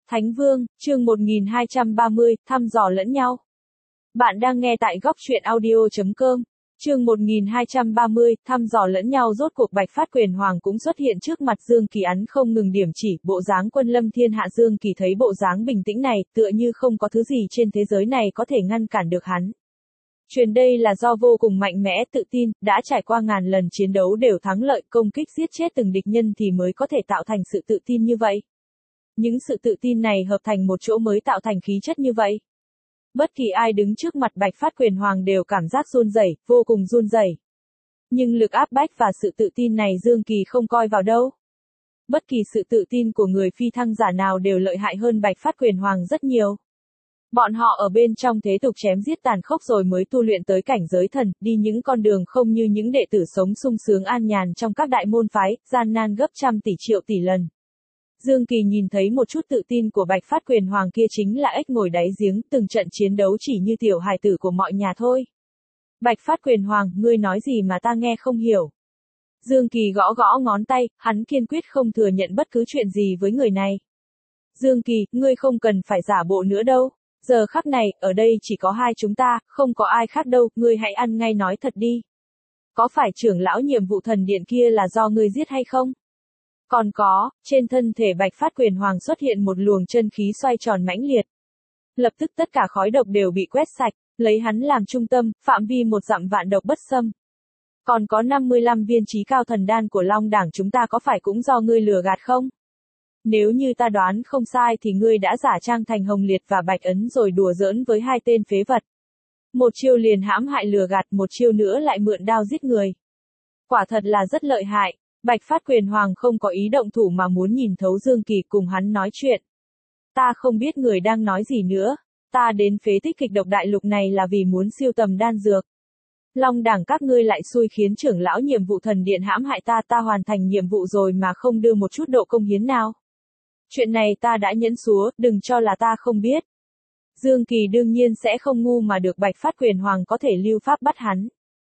Thánh Vương, chương 1230, thăm dò lẫn nhau. Bạn đang nghe tại góc truyện audio.com. Chương 1230, thăm dò lẫn nhau. Rốt cuộc Bạch Phát Quyền Hoàng cũng xuất hiện trước mặt Dương Kỳ, ắn không ngừng điểm chỉ, bộ dáng quân lâm thiên hạ. Dương Kỳ thấy bộ dáng bình tĩnh này, tựa như không có thứ gì trên thế giới này có thể ngăn cản được hắn. Truyền đây là do vô cùng mạnh mẽ, tự tin, đã trải qua ngàn lần chiến đấu đều thắng lợi, công kích giết chết từng địch nhân thì mới có thể tạo thành sự tự tin như vậy. Những sự tự tin này hợp thành một chỗ mới tạo thành khí chất như vậy. Bất kỳ ai đứng trước mặt Bạch Phát Quyền Hoàng đều cảm giác run rẩy, vô cùng run rẩy. Nhưng lực áp bách và sự tự tin này Dương Kỳ không coi vào đâu. Bất kỳ sự tự tin của người phi thăng giả nào đều lợi hại hơn Bạch Phát Quyền Hoàng rất nhiều. Bọn họ ở bên trong thế tục chém giết tàn khốc rồi mới tu luyện tới cảnh giới thần, đi những con đường không như những đệ tử sống sung sướng an nhàn trong các đại môn phái, gian nan gấp trăm tỷ triệu tỷ lần. Dương Kỳ nhìn thấy một chút tự tin của Bạch Phát Quyền Hoàng kia chính là ếch ngồi đáy giếng, từng trận chiến đấu chỉ như tiểu hài tử của mọi nhà thôi. Bạch Phát Quyền Hoàng, ngươi nói gì mà ta nghe không hiểu. Dương Kỳ gõ gõ ngón tay, hắn kiên quyết không thừa nhận bất cứ chuyện gì với người này. Dương Kỳ, ngươi không cần phải giả bộ nữa đâu. Giờ khắc này, ở đây chỉ có hai chúng ta, không có ai khác đâu, ngươi hãy ăn ngay nói thật đi. Có phải trưởng lão nhiệm vụ thần điện kia là do ngươi giết hay không? Còn có, trên thân thể Bạch Phát Quyền Hoàng xuất hiện một luồng chân khí xoay tròn mãnh liệt. Lập tức tất cả khói độc đều bị quét sạch, lấy hắn làm trung tâm, phạm vi một dặm vạn độc bất xâm. Còn có 55 viên chí cao thần đan của Long Đảng chúng ta có phải cũng do ngươi lừa gạt không? Nếu như ta đoán không sai thì ngươi đã giả trang thành Hồng Liệt và Bạch Ấn rồi đùa giỡn với hai tên phế vật. Một chiêu liền hãm hại lừa gạt, một chiêu nữa lại mượn đao giết người. Quả thật là rất lợi hại. Bạch Phát Quyền Hoàng không có ý động thủ mà muốn nhìn thấu Dương Kỳ cùng hắn nói chuyện. Ta không biết người đang nói gì nữa. Ta đến phế tích kịch độc đại lục này là vì muốn siêu tầm đan dược. Long Đảng các ngươi lại xui khiến trưởng lão nhiệm vụ thần điện hãm hại ta, ta hoàn thành nhiệm vụ rồi mà không đưa một chút độ công hiến nào. Chuyện này ta đã nhẫn xúa, đừng cho là ta không biết. Dương Kỳ đương nhiên sẽ không ngu mà được Bạch Phát Quyền Hoàng có thể lưu pháp bắt hắn.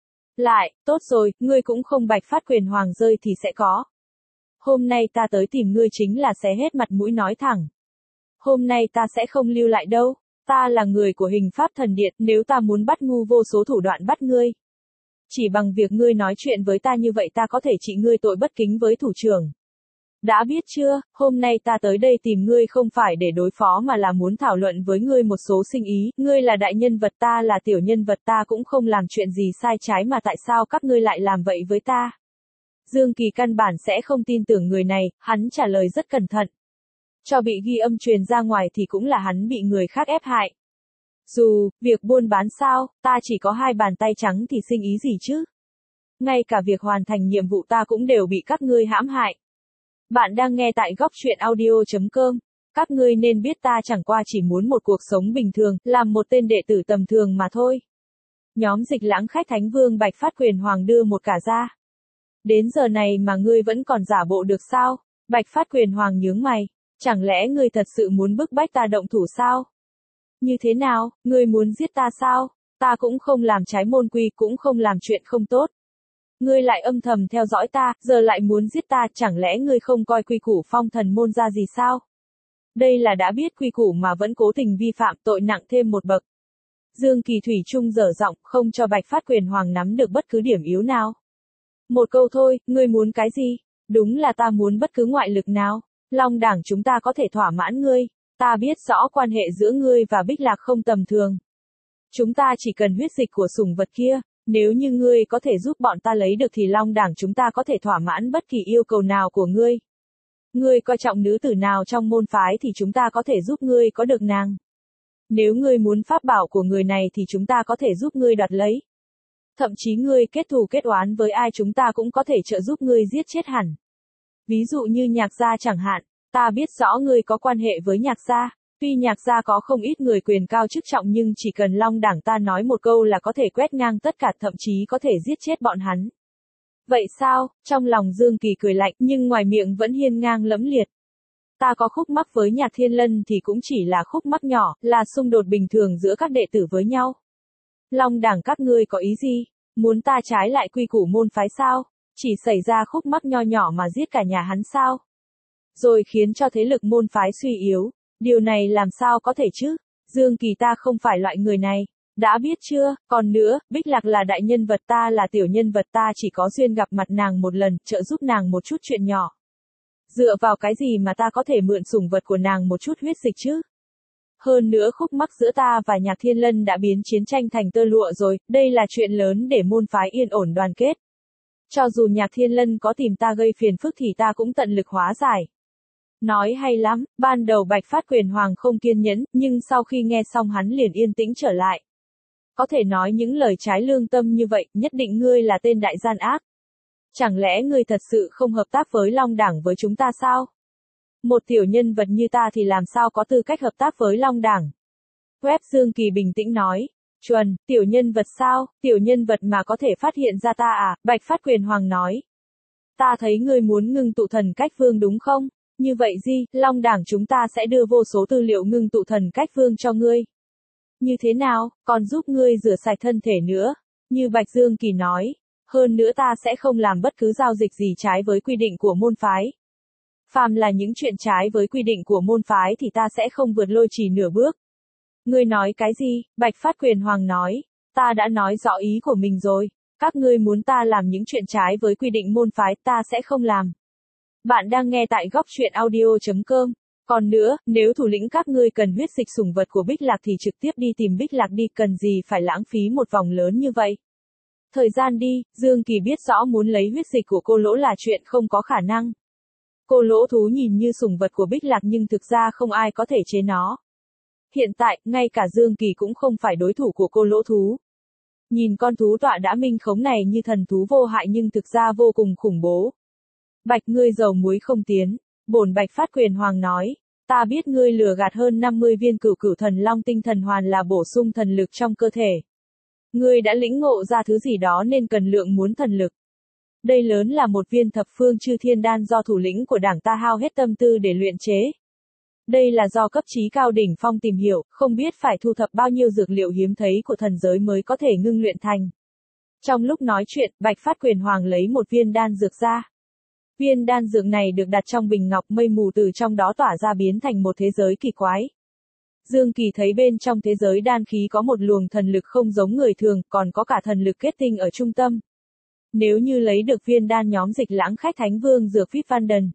Lại, tốt rồi, ngươi cũng không Bạch Phát Quyền Hoàng rơi thì sẽ có. Hôm nay ta tới tìm ngươi chính là xé hết mặt mũi nói thẳng. Hôm nay ta sẽ không lưu lại đâu, ta là người của hình pháp thần điện, nếu ta muốn bắt ngu vô số thủ đoạn bắt ngươi. Chỉ bằng việc ngươi nói chuyện với ta như vậy ta có thể trị ngươi tội bất kính với thủ trưởng. Đã biết chưa, hôm nay ta tới đây tìm ngươi không phải để đối phó mà là muốn thảo luận với ngươi một số sinh ý, ngươi là đại nhân vật ta là tiểu nhân vật, ta cũng không làm chuyện gì sai trái mà tại sao các ngươi lại làm vậy với ta. Dương Kỳ căn bản sẽ không tin tưởng người này, hắn trả lời rất cẩn thận. Cho bị ghi âm truyền ra ngoài thì cũng là hắn bị người khác ép hại. Dù, việc buôn bán sao, ta chỉ có hai bàn tay trắng thì sinh ý gì chứ. Ngay cả việc hoàn thành nhiệm vụ ta cũng đều bị các ngươi hãm hại. Bạn đang nghe tại góc truyện audio.com. Các ngươi nên biết ta chẳng qua chỉ muốn một cuộc sống bình thường, làm một tên đệ tử tầm thường mà thôi. Nhóm Dịch Lãng khách Thánh Vương Bạch Phát Quyền Hoàng đưa một cả ra. Đến giờ này mà ngươi vẫn còn giả bộ được sao? Bạch Phát Quyền Hoàng nhướng mày. Chẳng lẽ ngươi thật sự muốn bức bách ta động thủ sao? Như thế nào, ngươi muốn giết ta sao? Ta cũng không làm trái môn quy, cũng không làm chuyện không tốt. Ngươi lại âm thầm theo dõi ta, giờ lại muốn giết ta, chẳng lẽ ngươi không coi quy củ phong thần môn ra gì sao? Đây là đã biết quy củ mà vẫn cố tình vi phạm, tội nặng thêm một bậc. Dương Kỳ thủy chung dở giọng, không cho Bạch Phát Quyền Hoàng nắm được bất cứ điểm yếu nào. Một câu thôi, ngươi muốn cái gì? Đúng là ta muốn bất cứ ngoại lực nào. Long Đảng chúng ta có thể thỏa mãn ngươi. Ta biết rõ quan hệ giữa ngươi và Bích Lạc không tầm thường. Chúng ta chỉ cần huyết dịch của sủng vật kia. Nếu như ngươi có thể giúp bọn ta lấy được thì Long Đảng chúng ta có thể thỏa mãn bất kỳ yêu cầu nào của ngươi. Ngươi coi trọng nữ tử nào trong môn phái thì chúng ta có thể giúp ngươi có được nàng. Nếu ngươi muốn pháp bảo của người này thì chúng ta có thể giúp ngươi đoạt lấy. Thậm chí ngươi kết thù kết oán với ai chúng ta cũng có thể trợ giúp ngươi giết chết hẳn. Ví dụ như Nhạc gia chẳng hạn, ta biết rõ ngươi có quan hệ với Nhạc gia. Tuy Nhạc gia có không ít người quyền cao chức trọng nhưng chỉ cần Long Đảng ta nói một câu là có thể quét ngang tất cả, thậm chí có thể giết chết bọn hắn. Vậy sao? Trong lòng Dương Kỳ cười lạnh nhưng ngoài miệng vẫn hiên ngang lẫm liệt. Ta có khúc mắc với Nhạc Thiên Lân thì cũng chỉ là khúc mắc nhỏ, là xung đột bình thường giữa các đệ tử với nhau. Long Đảng các ngươi có ý gì? Muốn ta trái lại quy củ môn phái sao? Chỉ xảy ra khúc mắc nho nhỏ mà giết cả nhà hắn sao? Rồi khiến cho thế lực môn phái suy yếu. Điều này làm sao có thể chứ? Dương Kỳ ta không phải loại người này. Đã biết chưa, còn nữa, Bích Lạc là đại nhân vật, ta là tiểu nhân vật, ta chỉ có duyên gặp mặt nàng một lần, trợ giúp nàng một chút chuyện nhỏ. Dựa vào cái gì mà ta có thể mượn sủng vật của nàng một chút huyết dịch chứ? Hơn nữa khúc mắc giữa ta và Nhạc Thiên Lân đã biến chiến tranh thành tơ lụa rồi, đây là chuyện lớn để môn phái yên ổn đoàn kết. Cho dù Nhạc Thiên Lân có tìm ta gây phiền phức thì ta cũng tận lực hóa giải. Nói hay lắm, ban đầu Bạch Phát Quyền Hoàng không kiên nhẫn, nhưng sau khi nghe xong hắn liền yên tĩnh trở lại. Có thể nói những lời trái lương tâm như vậy, nhất định ngươi là tên đại gian ác. Chẳng lẽ ngươi thật sự không hợp tác với Long Đảng với chúng ta sao? Một tiểu nhân vật như ta thì làm sao có tư cách hợp tác với Long Đảng? Web Dương Kỳ bình tĩnh nói. Chuẩn, tiểu nhân vật sao, tiểu nhân vật mà có thể phát hiện ra ta à? Bạch Phát Quyền Hoàng nói. Ta thấy ngươi muốn ngưng tụ thần cách vương đúng không? Như vậy gì, Long Đảng chúng ta sẽ đưa vô số tư liệu ngưng tụ thần cách vương cho ngươi. Như thế nào, còn giúp ngươi rửa sạch thân thể nữa. Như Bạch Dương Kỳ nói. Hơn nữa ta sẽ không làm bất cứ giao dịch gì trái với quy định của môn phái. Phàm là những chuyện trái với quy định của môn phái thì ta sẽ không vượt lôi chỉ nửa bước. Ngươi nói cái gì? Bạch Phát Quyền Hoàng nói. Ta đã nói rõ ý của mình rồi. Các ngươi muốn ta làm những chuyện trái với quy định môn phái, ta sẽ không làm. Bạn đang nghe tại góc truyện audio.com. Còn nữa, nếu thủ lĩnh các ngươi cần huyết dịch sủng vật của Bích Lạc thì trực tiếp đi tìm Bích Lạc đi, cần gì phải lãng phí một vòng lớn như vậy. Thời gian đi, Dương Kỳ biết rõ muốn lấy huyết dịch của cô Lỗ là chuyện không có khả năng. Cô Lỗ thú nhìn như sủng vật của Bích Lạc nhưng thực ra không ai có thể chế nó. Hiện tại, ngay cả Dương Kỳ cũng không phải đối thủ của cô Lỗ thú. Nhìn con thú tọa đã minh khống này như thần thú vô hại nhưng thực ra vô cùng khủng bố. Bạch, ngươi dầu muối không tiến. Bổn Bạch Phát Quyền Hoàng nói. Ta biết ngươi lừa gạt hơn 50 viên cửu cửu thần long tinh thần hoàn là bổ sung thần lực trong cơ thể. Ngươi đã lĩnh ngộ ra thứ gì đó nên cần lượng muốn thần lực. Đây lớn là một viên thập phương chư thiên đan do thủ lĩnh của đảng ta hao hết tâm tư để luyện chế. Đây là do cấp trí cao đỉnh phong tìm hiểu, không biết phải thu thập bao nhiêu dược liệu hiếm thấy của thần giới mới có thể ngưng luyện thành. Trong lúc nói chuyện, Bạch Phát Quyền Hoàng lấy một viên đan dược ra. Viên đan dược này được đặt trong bình ngọc, mây mù từ trong đó tỏa ra biến thành một thế giới kỳ quái. Dương Kỳ thấy bên trong thế giới đan khí có một luồng thần lực không giống người thường, còn có cả thần lực kết tinh ở trung tâm. Nếu như lấy được viên đan, nhóm Dịch Lãng Khách Thánh Vương dược Vip Van Đần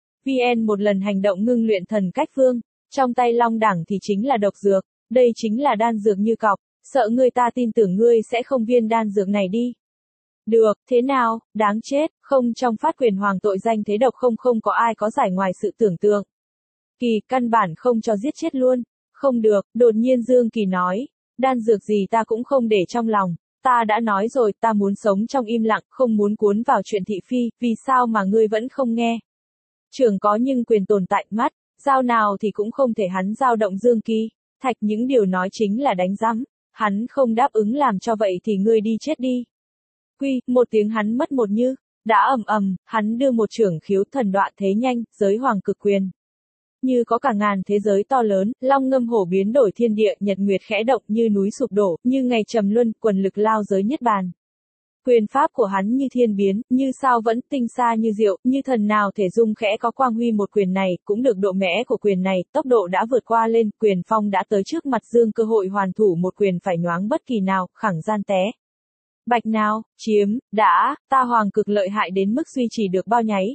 VN một lần hành động ngưng luyện thần cách vương, trong tay Long Đẳng thì chính là độc dược, đây chính là đan dược như cọc, sợ ngươi ta tin tưởng ngươi sẽ không viên đan dược này đi. Được, thế nào, đáng chết, không, trong Phát Quyền Hoàng tội danh thế độc không có ai có giải ngoài sự tưởng tượng. Kỳ, căn bản không cho giết chết luôn. Không được, đột nhiên Dương Kỳ nói, đan dược gì ta cũng không để trong lòng, ta đã nói rồi, ta muốn sống trong im lặng, không muốn cuốn vào chuyện thị phi, vì sao mà ngươi vẫn không nghe? Trưởng có nhưng quyền tồn tại, mắt, dao nào thì cũng không thể hắn dao động Dương Kỳ, thạch những điều nói chính là đánh rắm, hắn không đáp ứng làm cho vậy thì ngươi đi chết đi. Quy, một tiếng hắn mất một như, đã hắn đưa một trưởng khiếu thần đoạn thế nhanh, giới hoàng cực quyền. Như có cả ngàn thế giới to lớn, long ngâm hổ biến đổi thiên địa, nhật nguyệt khẽ động như núi sụp đổ, như ngày trầm luân, quần lực lao giới niết bàn. Quyền pháp của hắn như thiên biến, như sao vẫn, tinh xa như diệu, như thần nào thể dung khẽ có quang huy một quyền này, cũng được độ mẽ của quyền này, tốc độ đã vượt qua lên, quyền phong đã tới trước mặt Dương, cơ hội hoàn thủ một quyền phải nhoáng bất kỳ nào, khẳng gian té. Bạch nào, chiếm, đã, ta hoàng cực lợi hại đến mức duy trì được bao nháy.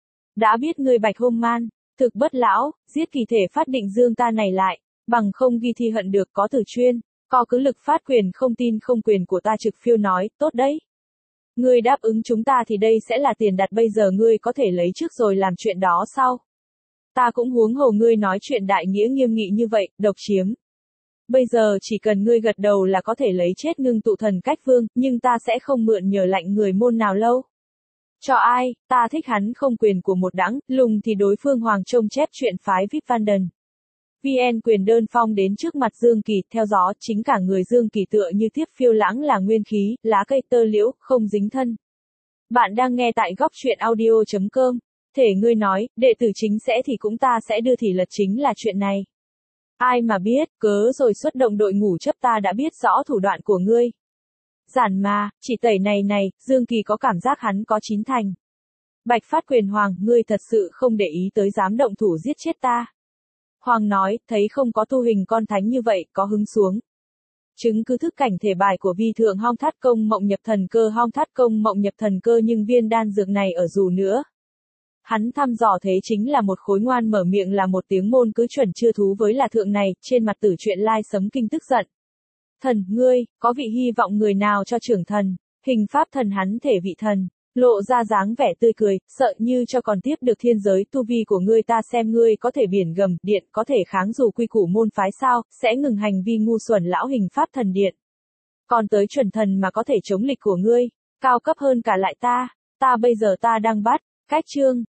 Đã biết ngươi Bạch Hôn Man, thực bất lão, giết kỳ thể phát định Dương ta này lại, bằng không ghi thi hận được có từ chuyên, có cứ lực phát quyền không tin không quyền của ta trực phiêu nói, tốt đấy. Ngươi đáp ứng chúng ta thì đây sẽ là tiền đặt bây giờ ngươi có thể lấy trước rồi làm chuyện đó sau. Ta cũng huống hồ ngươi nói chuyện đại nghĩa nghiêm nghị như vậy, độc chiếm. Bây giờ chỉ cần ngươi gật đầu là có thể lấy chết ngưng tụ thần cách vương, nhưng ta sẽ không mượn nhờ lạnh người môn nào lâu. Cho ai, ta thích hắn không quyền của một đẳng, lùng thì đối phương hoàng trông chép chuyện phái Vip Van Đần. VN quyền đơn phong đến trước mặt Dương Kỳ, theo gió, chính cả người Dương Kỳ tựa như tiếp phiêu lãng là nguyên khí, lá cây tơ liễu, không dính thân. Bạn đang nghe tại góc truyện audio.com. Thể ngươi nói, đệ tử chính sẽ thì cũng ta sẽ đưa thì lật chính là chuyện này. Ai mà biết, cớ rồi xuất động đội ngũ chấp ta đã biết rõ thủ đoạn của ngươi. Giản mà, chỉ tẩy này, Dương Kỳ có cảm giác hắn có chín thành. Bạch Phát Quyền Hoàng, ngươi thật sự không để ý tới dám động thủ giết chết ta. Hoàng nói, thấy không có tu hình con thánh như vậy, có hứng xuống. Chứng cứ thức cảnh thể bài của vi thượng hong thát công mộng nhập thần cơ hong thát công mộng nhập thần cơ nhưng viên đan dược này ở dù nữa. Hắn thăm dò thế chính là một khối ngoan mở miệng là một tiếng môn cứ chuẩn chưa thú với là thượng này, trên mặt Tử Truyện Lai Sấm Kinh tức giận. Thần, ngươi, có vị hy vọng người nào cho trưởng thần, hình pháp thần hắn thể vị thần, lộ ra dáng vẻ tươi cười, sợ như cho còn tiếp được thiên giới tu vi của ngươi ta xem ngươi có thể biển gầm, điện, có thể kháng dù quy củ môn phái sao, sẽ ngừng hành vi ngu xuẩn lão hình pháp thần điện. Còn tới chuẩn thần mà có thể chống lịch của ngươi, cao cấp hơn cả lại ta bây giờ ta đang bắt, cách chương.